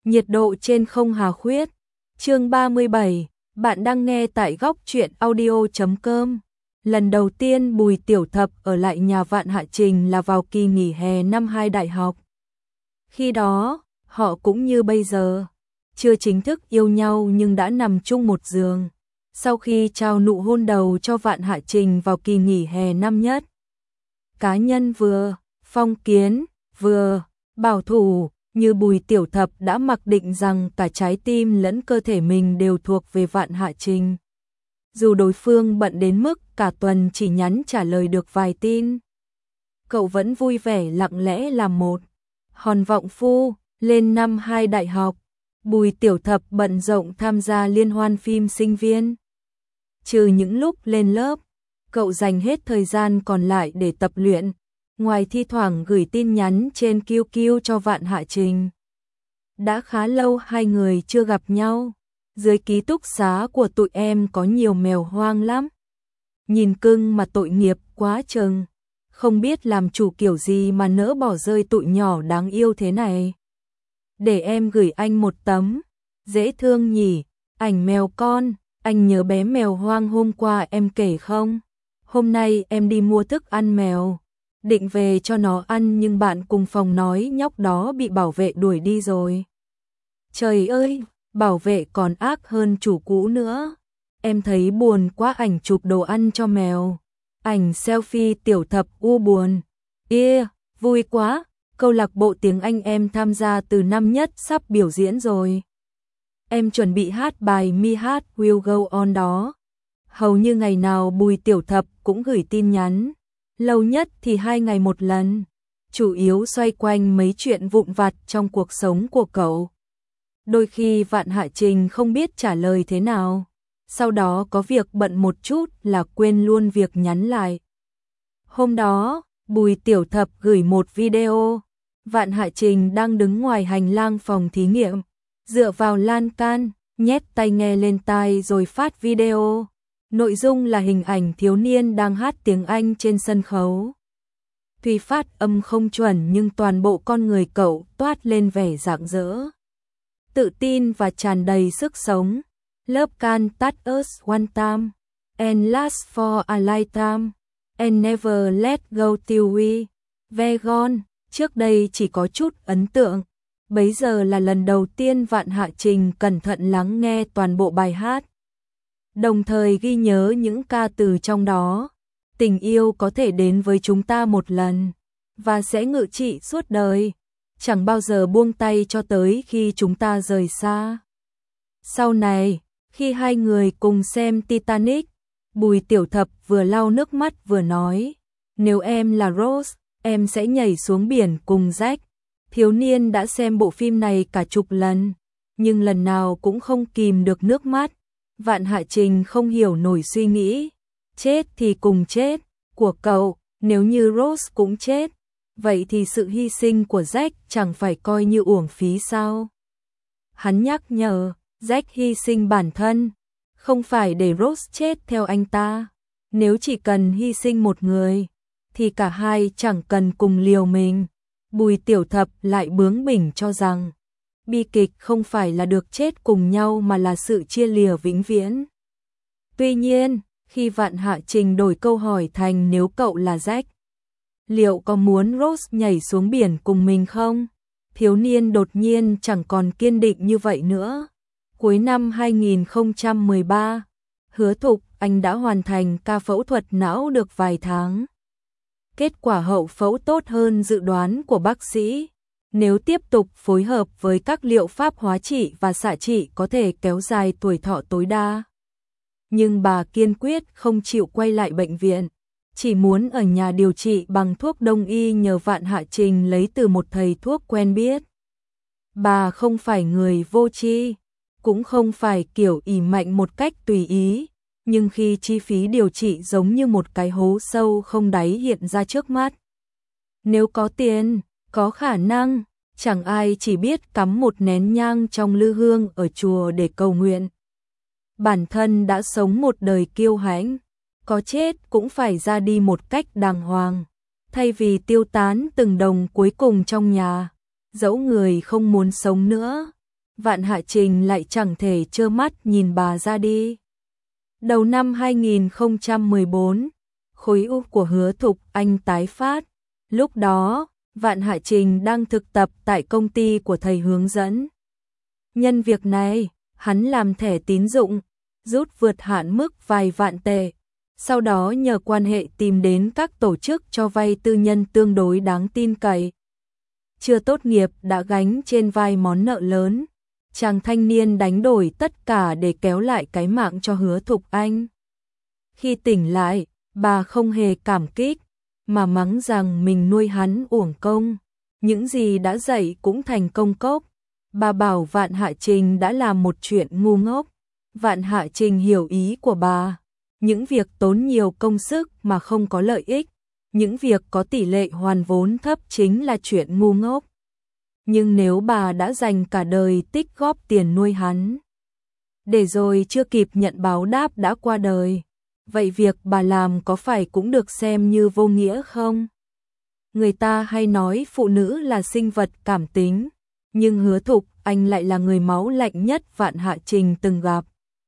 Nhiệt độ trên không hà khuyết. Chương 37, bạn đang nghe tại góc truyện audio.com. Lần đầu tiên Bùi Tiểu Thập ở lại nhà Vạn Hạ Trình là vào kỳ nghỉ hè năm 2 đại học. Khi đó, họ cũng như bây giờ, chưa chính thức yêu nhau nhưng đã nằm chung một giường. Sau khi trao nụ hôn đầu cho Vạn Hạ Trình vào kỳ nghỉ hè năm nhất, cá nhân vừa phong kiến, vừa bảo thủ như Bùi Tiểu Thập đã mặc định rằng cả trái tim lẫn cơ thể mình đều thuộc về Vạn Hạ Trình. Dù đối phương bận đến mức cả tuần chỉ nhắn trả lời được vài tin, cậu vẫn vui vẻ lặng lẽ làm một hòn vọng phu. Lên năm 2 đại học, Bùi Tiểu Thập bận rộn tham gia liên hoan phim sinh viên. Trừ những lúc lên lớp, cậu dành hết thời gian còn lại để tập luyện, ngoài thi thoảng gửi tin nhắn trên QQ cho Vạn Hạ Trình. Đã khá lâu hai người chưa gặp nhau. Dưới ký túc xá của tụi em có nhiều mèo hoang lắm. Nhìn cưng mà tội nghiệp quá chừng. Không biết làm chủ kiểu gì mà nỡ bỏ rơi tụi nhỏ đáng yêu thế này. Để em gửi anh một tấm. Dễ thương nhỉ, ảnh mèo con. Anh nhớ bé mèo hoang hôm qua em kể không? Hôm nay em đi mua thức ăn mèo, định về cho nó ăn nhưng bạn cùng phòng nói nhóc đó bị bảo vệ đuổi đi rồi. Trời ơi, bảo vệ còn ác hơn chủ cũ nữa. Em thấy buồn quá, ảnh chụp đồ ăn cho mèo. Ảnh selfie Tiểu Thập u buồn. Vui quá, câu lạc bộ tiếng Anh em tham gia từ năm nhất sắp biểu diễn rồi. Em chuẩn bị hát bài My Heart Will Go On đó. Hầu như ngày nào Bùi Tiểu Thập cũng gửi tin nhắn, lâu nhất thì 2 ngày một lần, chủ yếu xoay quanh mấy chuyện vụn vặt trong cuộc sống của cậu. Đôi khi Vạn Hạ Trình không biết trả lời thế nào, sau đó có việc bận một chút là quên luôn việc nhắn lại. Hôm đó, Bùi Tiểu Thập gửi một video, Vạn Hạ Trình đang đứng ngoài hành lang phòng thí nghiệm, dựa vào lan can, nhét tai nghe lên tai rồi phát video. Nội dung là hình ảnh thiếu niên đang hát tiếng Anh trên sân khấu. Tuy phát âm không chuẩn nhưng toàn bộ con người cậu toát lên vẻ rạng rỡ, tự tin và tràn đầy sức sống. Love can touch us one time and last for a lifetime and never let go till we vegan. Trước đây chỉ có chút ấn tượng, bấy giờ là lần đầu tiên Vạn Hạ Trình cẩn thận lắng nghe toàn bộ bài hát, đồng thời ghi nhớ những ca từ trong đó. Tình yêu có thể đến với chúng ta một lần và sẽ ngự trị suốt đời, chẳng bao giờ buông tay cho tới khi chúng ta rời xa. Sau này, khi hai người cùng xem Titanic, Bùi Tiểu Thập vừa lau nước mắt vừa nói, nếu em là Rose, em sẽ nhảy xuống biển cùng Jack. Thiếu niên đã xem bộ phim này cả chục lần, nhưng lần nào cũng không kìm được nước mắt. Vạn Hạ Trình không hiểu nổi suy nghĩ, chết thì cùng chết, của cậu, nếu như Rose cũng chết, vậy thì sự hy sinh của Jack chẳng phải coi như uổng phí sao? Hắn nhắc nhở, Jack hy sinh bản thân, không phải để Rose chết theo anh ta. Nếu chỉ cần hy sinh một người, thì cả hai chẳng cần cùng liều mình. Bùi Tiểu Thập lại bướng bỉnh cho rằng, bi kịch không phải là được chết cùng nhau mà là sự chia lìa vĩnh viễn. Tuy nhiên, khi Vạn Hạ Trình đổi câu hỏi thành nếu cậu là Jack, liệu có muốn Rose nhảy xuống biển cùng mình không? Thiếu niên đột nhiên chẳng còn kiên định như vậy nữa. Cuối năm 2013, Hứa Thục anh đã hoàn thành ca phẫu thuật não được vài tháng. Kết quả hậu phẫu tốt hơn dự đoán của bác sĩ. Nếu tiếp tục phối hợp với các liệu pháp hóa trị và xạ trị có thể kéo dài tuổi thọ tối đa. Nhưng bà kiên quyết không chịu quay lại bệnh viện, chỉ muốn ở nhà điều trị bằng thuốc đông y nhờ Vạn Hạ Trình lấy từ một thầy thuốc quen biết. Bà không phải người vô tri, cũng không phải kiểu ỷ mạnh một cách tùy ý, nhưng khi chi phí điều trị giống như một cái hố sâu không đáy hiện ra trước mắt. Nếu có tiền, có khả năng, chẳng ai chỉ biết cắm một nén nhang trong lư hương ở chùa để cầu nguyện. Bản thân đã sống một đời kiêu hãnh, có chết cũng phải ra đi một cách đàng hoàng, thay vì tiêu tán từng đồng cuối cùng trong nhà. Dẫu người không muốn sống nữa, Vạn Hạ Trình lại chẳng thể trơ mắt nhìn bà ra đi. Đầu năm 2014, khối u của Hứa Thục Anh tái phát. Lúc đó, Vạn Hạ Trình đang thực tập tại công ty của thầy hướng dẫn. Nhân việc này, hắn làm thẻ tín dụng, rút vượt hạn mức vài vạn tệ. Sau đó nhờ quan hệ tìm đến các tổ chức cho vay tư nhân tương đối đáng tin cậy. Chưa tốt nghiệp đã gánh trên vai món nợ lớn. Chàng thanh niên đánh đổi tất cả để kéo lại cái mạng cho Hứa Thục Anh. Khi tỉnh lại, bà không hề cảm kích, mà mắng rằng mình nuôi hắn uổng công. Những gì đã dạy cũng thành công cốc. Bà bảo Vạn Hạ Trình đã làm một chuyện ngu ngốc. Vạn Hạ Trình hiểu ý của bà. Những việc tốn nhiều công sức mà không có lợi ích, những việc có tỷ lệ hoàn vốn thấp chính là chuyện ngu ngốc. Nhưng nếu bà đã dành cả đời tích góp tiền nuôi hắn, để rồi chưa kịp nhận báo đáp đã qua đời, vậy việc bà làm có phải cũng được xem như vô nghĩa không? Người ta hay nói phụ nữ là sinh vật cảm tính, nhưng Hứa Thục Anh lại là người máu lạnh nhất Vạn Hạ Trình từng gặp.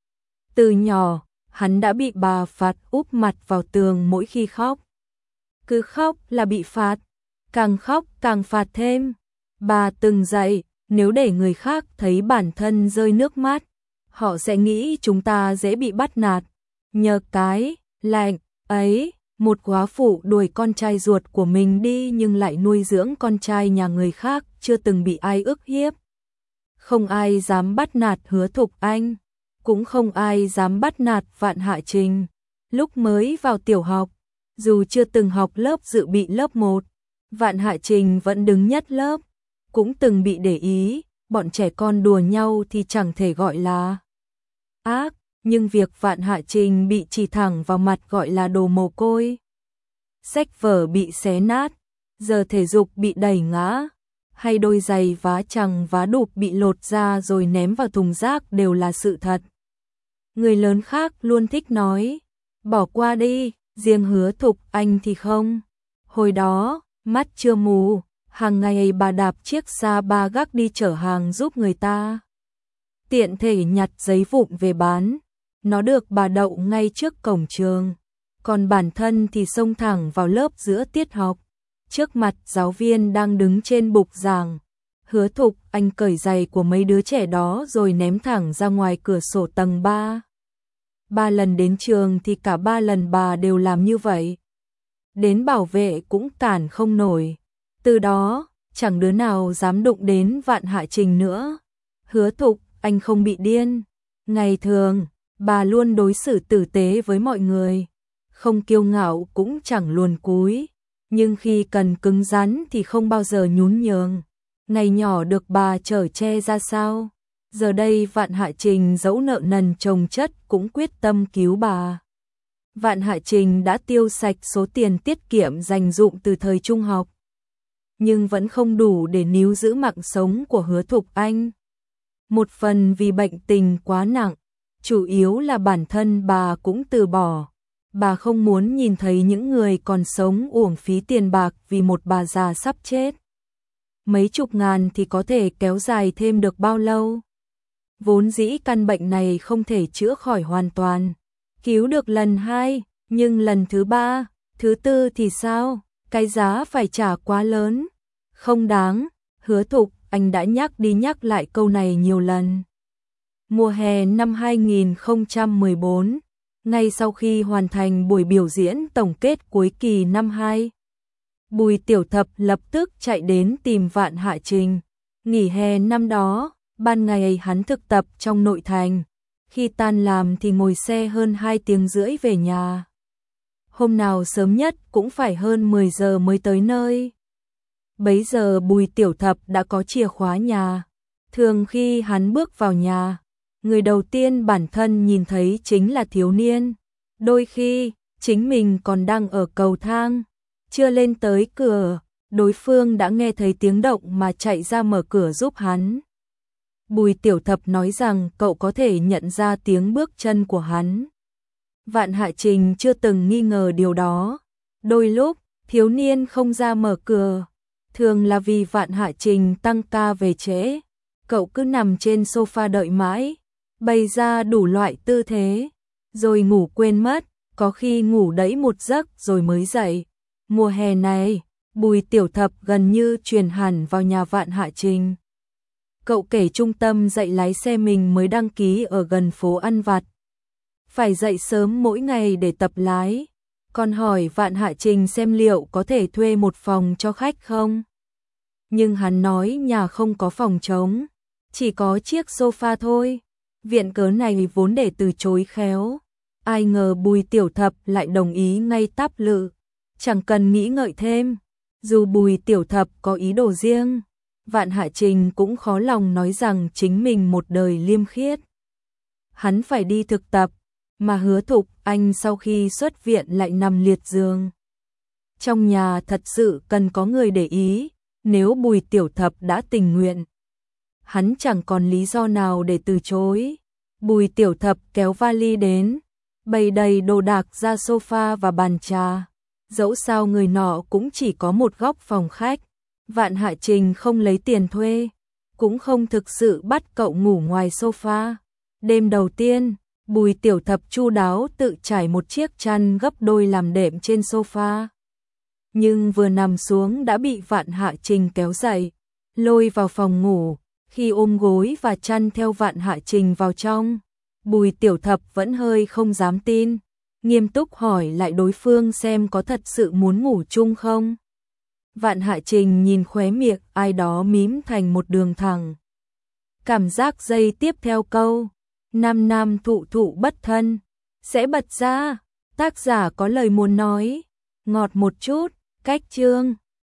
Từ nhỏ, hắn đã bị bà phạt úp mặt vào tường mỗi khi khóc. Cứ khóc là bị phạt, càng khóc càng phạt thêm. Bà từng dạy, nếu để người khác thấy bản thân rơi nước mắt, họ sẽ nghĩ chúng ta dễ bị bắt nạt. Nhờ cái lạnh ấy, một góa phụ đuổi con trai ruột của mình đi nhưng lại nuôi dưỡng con trai nhà người khác, chưa từng bị ai ức hiếp. Không ai dám bắt nạt Hứa Thục Anh, cũng không ai dám bắt nạt Vạn Hạ Trình. Lúc mới vào tiểu học, dù chưa từng học lớp dự bị lớp 1, Vạn Hạ Trình vẫn đứng nhất lớp. Cũng từng bị để ý, bọn trẻ con đùa nhau thì chẳng thể gọi là ác, nhưng việc Vạn Hạ Trình bị chỉ thẳng vào mặt gọi là đồ mồ côi. Sách vở bị xé nát, giờ thể dục bị đẩy ngã, hay đôi giày vá chằng vá đụp bị lột ra rồi ném vào thùng rác đều là sự thật. Người lớn khác luôn thích nói, bỏ qua đi, riêng Hứa Thục Anh thì không. Hồi đó, mắt chưa mù, hàng ngày bà đạp chiếc xa ba gác đi chở hàng giúp người ta. Tiện thể nhặt giấy vụn về bán, nó được bà đậu ngay trước cổng trường. Còn bản thân thì xông thẳng vào lớp giữa tiết học. Trước mặt giáo viên đang đứng trên bục giảng, Hứa Thục Anh cởi giày của mấy đứa trẻ đó rồi ném thẳng ra ngoài cửa sổ tầng 3. 3 lần đến trường thì cả 3 lần bà đều làm như vậy. Đến bảo vệ cũng cản không nổi. Từ đó, chẳng đứa nào dám đụng đến Vạn Hạ Trình nữa. Hứa Thục Anh không bị điên. Ngày thường, bà luôn đối xử tử tế với mọi người. Không kiêu ngạo cũng chẳng luồn cúi. Nhưng khi cần cứng rắn thì không bao giờ nhún nhường. Ngày nhỏ được bà chở che ra sao. Giờ đây Vạn Hạ Trình dẫu nợ nần chồng chất cũng quyết tâm cứu bà. Vạn Hạ Trình đã tiêu sạch số tiền tiết kiệm dành dụm từ thời trung học, nhưng vẫn không đủ để níu giữ mạng sống của Hứa Thục Anh. Một phần vì bệnh tình quá nặng, chủ yếu là bản thân bà cũng từ bỏ. Bà không muốn nhìn thấy những người còn sống uổng phí tiền bạc vì một bà già sắp chết. Mấy chục ngàn thì có thể kéo dài thêm được bao lâu? Vốn dĩ căn bệnh này không thể chữa khỏi hoàn toàn. Cứu được lần 2, nhưng lần thứ 3, thứ 4 thì sao? Cái giá phải trả quá lớn. Không đáng, Hứa Thục Anh đã nhắc đi nhắc lại câu này nhiều lần. Mùa hè năm 2014, ngay sau khi hoàn thành buổi biểu diễn tổng kết cuối kỳ năm 2, Bùi Tiểu Thập lập tức chạy đến tìm Vạn Hạ Trình. Nghỉ hè năm đó, ban ngày hắn thực tập trong nội thành, khi tan làm thì ngồi xe hơn 2 tiếng rưỡi về nhà. Hôm nào sớm nhất cũng phải hơn 10 giờ mới tới nơi. Bấy giờ Bùi Tiểu Thập đã có chìa khóa nhà. Thường khi hắn bước vào nhà, người đầu tiên bản thân nhìn thấy chính là thiếu niên. Đôi khi, chính mình còn đang ở cầu thang, chưa lên tới cửa, đối phương đã nghe thấy tiếng động mà chạy ra mở cửa giúp hắn. Bùi Tiểu Thập nói rằng cậu có thể nhận ra tiếng bước chân của hắn. Vạn Hạ Trình chưa từng nghi ngờ điều đó. Đôi lúc, thiếu niên không ra mở cửa, thường là vì Vạn Hạ Trình tăng ca về trễ. Cậu cứ nằm trên sofa đợi mãi, bày ra đủ loại tư thế, rồi ngủ quên mất, có khi ngủ đẫy một giấc rồi mới dậy. Mùa hè này, Bùi Tiểu Thập gần như chuyển hẳn vào nhà Vạn Hạ Trình. Cậu kể trung tâm dạy lái xe mình mới đăng ký ở gần phố ăn vặt. Phải dậy sớm mỗi ngày để tập lái. Còn hỏi Vạn Hạ Trình xem liệu có thể thuê một phòng cho khách không. Nhưng hắn nói nhà không có phòng trống, chỉ có chiếc sofa thôi. Viện cớ này vốn để từ chối khéo. Ai ngờ Bùi Tiểu Thập lại đồng ý ngay táp lự. Chẳng cần nghĩ ngợi thêm. Dù Bùi Tiểu Thập có ý đồ riêng, Vạn Hạ Trình cũng khó lòng nói rằng chính mình một đời liêm khiết. Hắn phải đi thực tập, mà Hứa Thục Anh sau khi xuất viện lại nằm liệt giường. Trong nhà thật sự cần có người để ý, nếu Bùi Tiểu Thập đã tình nguyện, hắn chẳng còn lý do nào để từ chối. Bùi Tiểu Thập kéo vali đến, bày đầy đồ đạc ra sofa và bàn trà. Dẫu sao người nọ cũng chỉ có một góc phòng khách. Vạn Hạ Trình không lấy tiền thuê, cũng không thực sự bắt cậu ngủ ngoài sofa. Đêm đầu tiên, Bùi Tiểu Thập chu đáo tự trải một chiếc chăn gấp đôi làm đệm trên sofa. Nhưng vừa nằm xuống đã bị Vạn Hạ Trình kéo dậy, lôi vào phòng ngủ. Khi ôm gối và chăn theo Vạn Hạ Trình vào trong, Bùi Tiểu Thập vẫn hơi không dám tin, nghiêm túc hỏi lại đối phương xem có thật sự muốn ngủ chung không. Vạn Hạ Trình nhìn khóe miệng ai đó mím thành một đường thẳng. Cảm giác giây tiếp theo câu nam nam thụ thụ bất thân sẽ bật ra. Tác giả có lời muốn nói, ngọt một chút, cách chương.